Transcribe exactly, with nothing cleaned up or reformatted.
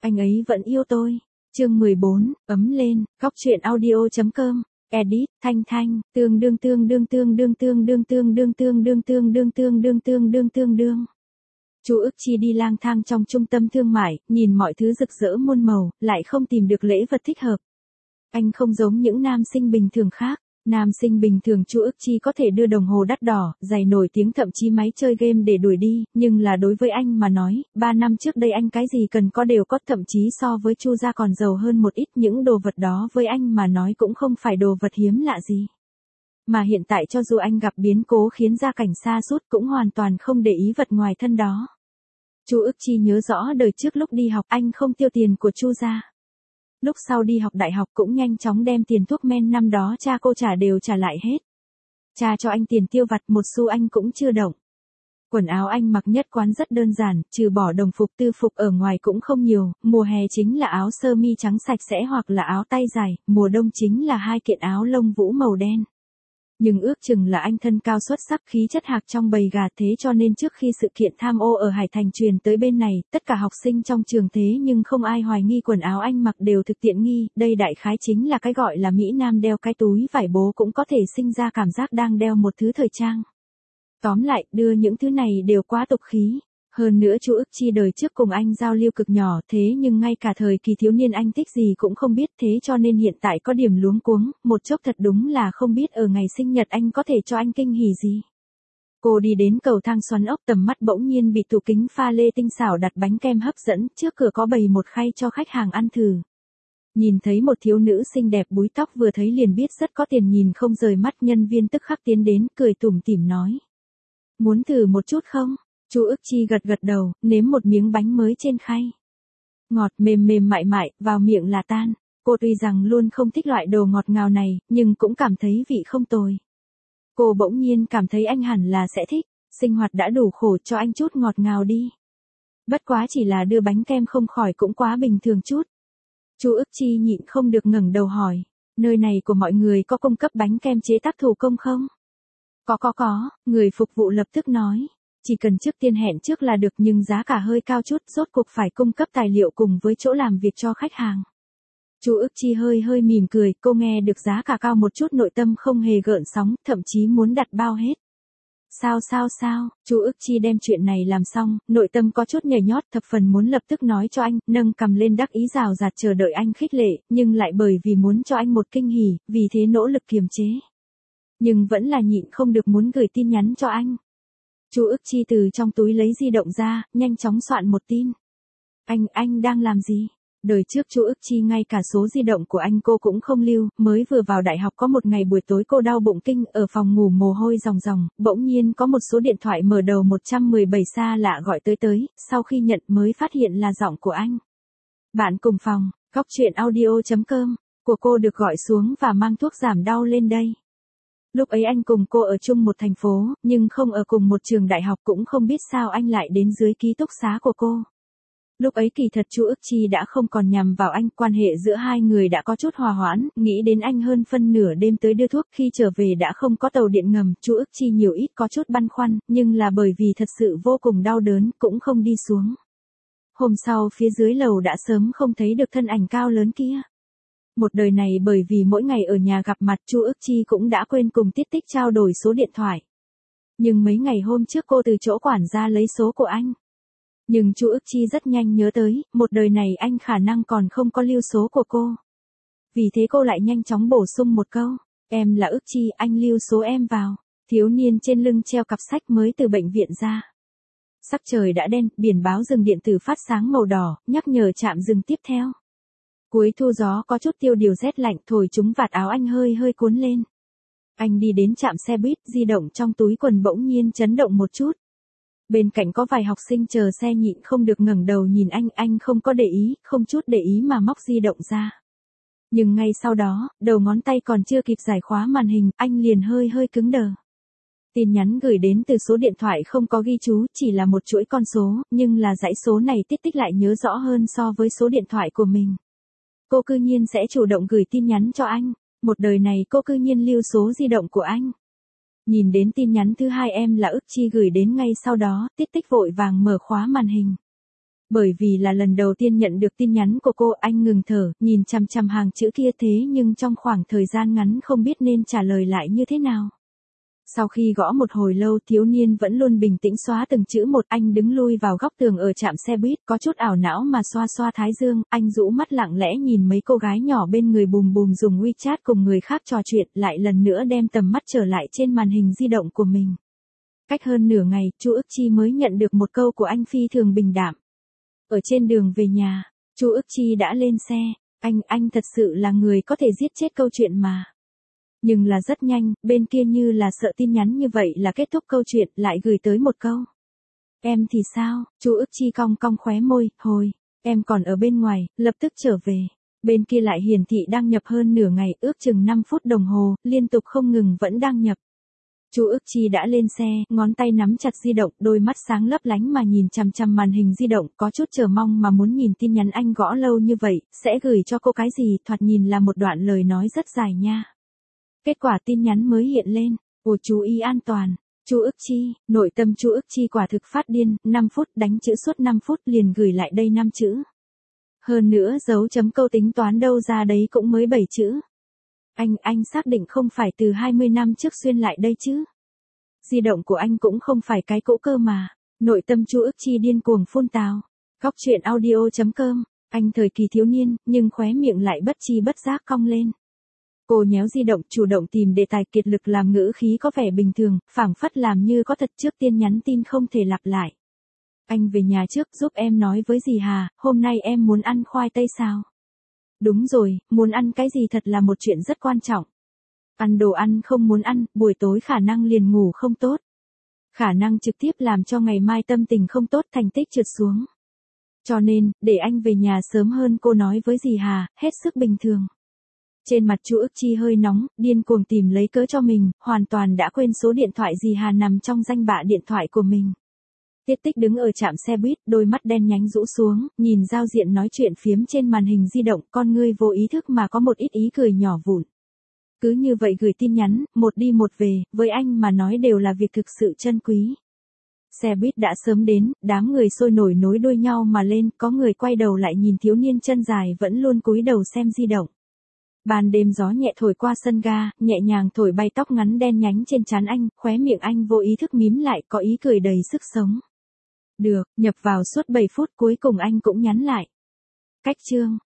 Anh ấy vẫn yêu tôi. Chương mười bốn, ấm lên, góc truyện audio.com. Edit, Thanh Thanh, tương đương tương đương tương đương tương đương tương đương tương đương tương đương tương đương tương đương tương đương. Chu Ức Chi đi lang thang trong trung tâm thương mại, nhìn mọi thứ rực rỡ muôn màu, lại không tìm được lễ vật thích hợp. Anh không giống những nam sinh bình thường khác. Nam sinh bình thường Chu Ức Chi có thể đưa đồng hồ đắt đỏ, giày nổi tiếng thậm chí máy chơi game để đuổi đi, nhưng là đối với anh mà nói, ba năm trước đây anh cái gì cần có đều có, thậm chí so với Chu gia còn giàu hơn một ít, những đồ vật đó với anh mà nói cũng không phải đồ vật hiếm lạ gì. Mà hiện tại cho dù anh gặp biến cố khiến gia cảnh sa sút cũng hoàn toàn không để ý vật ngoài thân đó. Chu Ức Chi nhớ rõ đời trước lúc đi học anh không tiêu tiền của Chu gia. Lúc sau đi học đại học cũng nhanh chóng đem tiền thuốc men năm đó cha cô trả đều trả lại hết. Cha cho anh tiền tiêu vặt một xu anh cũng chưa động. Quần áo anh mặc nhất quán rất đơn giản, trừ bỏ đồng phục tư phục ở ngoài cũng không nhiều, mùa hè chính là áo sơ mi trắng sạch sẽ hoặc là áo tay dài, mùa đông chính là hai kiện áo lông vũ màu đen. Nhưng ước chừng là anh thân cao xuất sắc, khí chất hạc trong bầy gà, thế cho nên trước khi sự kiện tham ô ở Hải Thành truyền tới bên này, tất cả học sinh trong trường thế nhưng không ai hoài nghi quần áo anh mặc đều thực tiện nghi, đây đại khái chính là cái gọi là Mỹ Nam đeo cái túi vải bố cũng có thể sinh ra cảm giác đang đeo một thứ thời trang. Tóm lại, đưa những thứ này đều quá tục khí. Hơn nữa Chu Ức Chi đời trước cùng anh giao lưu cực nhỏ, thế nhưng ngay cả thời kỳ thiếu niên anh thích gì cũng không biết, thế cho nên hiện tại có điểm luống cuống, một chốc thật đúng là không biết ở ngày sinh nhật anh có thể cho anh kinh hỉ gì. Cô đi đến cầu thang xoắn ốc, tầm mắt bỗng nhiên bị tủ kính pha lê tinh xảo đặt bánh kem hấp dẫn, trước cửa có bày một khay cho khách hàng ăn thử. Nhìn thấy một thiếu nữ xinh đẹp búi tóc vừa thấy liền biết rất có tiền, nhìn không rời mắt, nhân viên tức khắc tiến đến, cười tủm tỉm nói. Muốn thử một chút không? Chu Ức Chi gật gật đầu, nếm một miếng bánh mới trên khay. Ngọt mềm mềm mại mại, vào miệng là tan. Cô tuy rằng luôn không thích loại đồ ngọt ngào này, nhưng cũng cảm thấy vị không tồi. Cô bỗng nhiên cảm thấy anh hẳn là sẽ thích, sinh hoạt đã đủ khổ, cho anh chút ngọt ngào đi. Bất quá chỉ là đưa bánh kem không khỏi cũng quá bình thường chút. Chu Ức Chi nhịn không được ngẩng đầu hỏi, nơi này của mọi người có cung cấp bánh kem chế tác thủ công không? Có có có, người phục vụ lập tức nói. Chỉ cần trước tiên hẹn trước là được, nhưng giá cả hơi cao chút, rốt cuộc phải cung cấp tài liệu cùng với chỗ làm việc cho khách hàng. Chu Ức Chi hơi hơi mỉm cười, cô nghe được giá cả cao một chút nội tâm không hề gợn sóng, thậm chí muốn đặt bao hết. Sao sao sao, Chu Ức Chi đem chuyện này làm xong, nội tâm có chút nhảy nhót, thập phần muốn lập tức nói cho anh, nâng cằm lên đắc ý rào rạt chờ đợi anh khích lệ, nhưng lại bởi vì muốn cho anh một kinh hỉ, vì thế nỗ lực kiềm chế. Nhưng vẫn là nhịn không được muốn gửi tin nhắn cho anh. Chu Ức Chi từ trong túi lấy di động ra, nhanh chóng soạn một tin. Anh, anh đang làm gì? Đời trước Chu Ức Chi ngay cả số di động của anh cô cũng không lưu, mới vừa vào đại học có một ngày buổi tối cô đau bụng kinh, ở phòng ngủ mồ hôi ròng ròng, bỗng nhiên có một số điện thoại mở đầu một trăm mười bảy xa lạ gọi tới tới, sau khi nhận mới phát hiện là giọng của anh. Bạn cùng phòng, góc truyện audio.com, của cô được gọi xuống và mang thuốc giảm đau lên đây. Lúc ấy anh cùng cô ở chung một thành phố, nhưng không ở cùng một trường đại học, cũng không biết sao anh lại đến dưới ký túc xá của cô. Lúc ấy kỳ thật Chu Ức Chi đã không còn nhằm vào anh, quan hệ giữa hai người đã có chút hòa hoãn, nghĩ đến anh hơn phân nửa đêm tới đưa thuốc, khi trở về đã không có tàu điện ngầm, Chu Ức Chi nhiều ít có chút băn khoăn, nhưng là bởi vì thật sự vô cùng đau đớn, cũng không đi xuống. Hôm sau phía dưới lầu đã sớm không thấy được thân ảnh cao lớn kia. Một đời này bởi vì mỗi ngày ở nhà gặp mặt, Chu Ức Chi cũng đã quên cùng Tích Tích trao đổi số điện thoại. Nhưng mấy ngày hôm trước cô từ chỗ quản gia lấy số của anh. Nhưng Chu Ức Chi rất nhanh nhớ tới, một đời này anh khả năng còn không có lưu số của cô. Vì thế cô lại nhanh chóng bổ sung một câu, em là Ức Chi, anh lưu số em vào. Thiếu niên trên lưng treo cặp sách mới từ bệnh viện ra. Sắc trời đã đen, biển báo dừng điện tử phát sáng màu đỏ, nhắc nhở trạm dừng tiếp theo. Cuối thu gió có chút tiêu điều rét lạnh thổi chúng vạt áo anh hơi hơi cuốn lên. Anh đi đến trạm xe buýt, di động trong túi quần bỗng nhiên chấn động một chút. Bên cạnh có vài học sinh chờ xe nhịn không được ngẩng đầu nhìn anh, anh không có để ý, không chút để ý mà móc di động ra. Nhưng ngay sau đó, đầu ngón tay còn chưa kịp giải khóa màn hình, anh liền hơi hơi cứng đờ. Tin nhắn gửi đến từ số điện thoại không có ghi chú, chỉ là một chuỗi con số, nhưng là dãy số này Tích Tích lại nhớ rõ hơn so với số điện thoại của mình. Cô cư nhiên sẽ chủ động gửi tin nhắn cho anh, một đời này cô cư nhiên lưu số di động của anh. Nhìn đến tin nhắn thứ hai em là Ức Chi gửi đến ngay sau đó, Tích Tích vội vàng mở khóa màn hình. Bởi vì là lần đầu tiên nhận được tin nhắn của cô, anh ngừng thở, nhìn chằm chằm hàng chữ kia thế nhưng trong khoảng thời gian ngắn không biết nên trả lời lại như thế nào. Sau khi gõ một hồi lâu, thiếu niên vẫn luôn bình tĩnh xóa từng chữ một. Anh đứng lui vào góc tường ở trạm xe buýt, có chút ảo não mà xoa xoa thái dương. Anh rũ mắt lặng lẽ nhìn mấy cô gái nhỏ bên người bùm bùm dùng WeChat cùng người khác trò chuyện, lại lần nữa đem tầm mắt trở lại trên màn hình di động của mình. Cách hơn nửa ngày, Chu Ức Chi mới nhận được một câu của anh phi thường bình đạm. Ở trên đường về nhà, Chu Ức Chi đã lên xe. Anh, anh thật sự là người có thể giết chết câu chuyện mà. Nhưng là rất nhanh, bên kia như là sợ tin nhắn như vậy là kết thúc câu chuyện, lại gửi tới một câu. Em thì sao? Chu Ức Chi cong cong khóe môi, hồi, em còn ở bên ngoài, lập tức trở về. Bên kia lại hiển thị đăng nhập hơn nửa ngày, ước chừng năm phút đồng hồ, liên tục không ngừng vẫn đăng nhập. Chu Ức Chi đã lên xe, ngón tay nắm chặt di động, đôi mắt sáng lấp lánh mà nhìn chằm chằm màn hình di động, có chút chờ mong mà muốn nhìn tin nhắn anh gõ lâu như vậy, sẽ gửi cho cô cái gì, thoạt nhìn là một đoạn lời nói rất dài nha. Kết quả tin nhắn mới hiện lên, ồ chú ý an toàn, Chu Ức Chi, nội tâm Chu Ức Chi quả thực phát điên, năm phút đánh chữ suốt năm phút liền gửi lại đây năm chữ. Hơn nữa dấu chấm câu tính toán đâu ra đấy cũng mới bảy chữ. Anh, anh xác định không phải từ hai mươi năm trước xuyên lại đây chứ. Di động của anh cũng không phải cái cũ cơ mà. Nội tâm Chu Ức Chi điên cuồng phun tào. Góc truyện audio chấm com, anh thời kỳ thiếu niên, nhưng khóe miệng lại bất chi bất giác cong lên. Cô nhéo di động, chủ động tìm đề tài, kiệt lực làm ngữ khí có vẻ bình thường, phảng phất làm như có thật, trước tiên nhắn tin không thể lặp lại. Anh về nhà trước, giúp em nói với dì Hà, hôm nay em muốn ăn khoai tây sao? Đúng rồi, muốn ăn cái gì thật là một chuyện rất quan trọng. Ăn đồ ăn không muốn ăn, buổi tối khả năng liền ngủ không tốt. Khả năng trực tiếp làm cho ngày mai tâm tình không tốt, thành tích trượt xuống. Cho nên, để anh về nhà sớm hơn, cô nói với dì Hà, hết sức bình thường. Trên mặt Chu Ức Chi hơi nóng, điên cuồng tìm lấy cớ cho mình, hoàn toàn đã quên số điện thoại dì Hà nằm trong danh bạ điện thoại của mình. Tiết Tích đứng ở trạm xe buýt, đôi mắt đen nhánh rũ xuống, nhìn giao diện nói chuyện phiếm trên màn hình di động, con ngươi vô ý thức mà có một ít ý cười nhỏ vụn. Cứ như vậy gửi tin nhắn, một đi một về, với anh mà nói đều là việc thực sự chân quý. Xe buýt đã sớm đến, đám người sôi nổi nối đuôi nhau mà lên, có người quay đầu lại nhìn thiếu niên chân dài vẫn luôn cúi đầu xem di động. Ban đêm gió nhẹ thổi qua sân ga, nhẹ nhàng thổi bay tóc ngắn đen nhánh trên trán anh, khóe miệng anh vô ý thức mím lại, có ý cười đầy sức sống. Được, nhập vào suốt bảy phút cuối cùng anh cũng nhắn lại. Cách chương.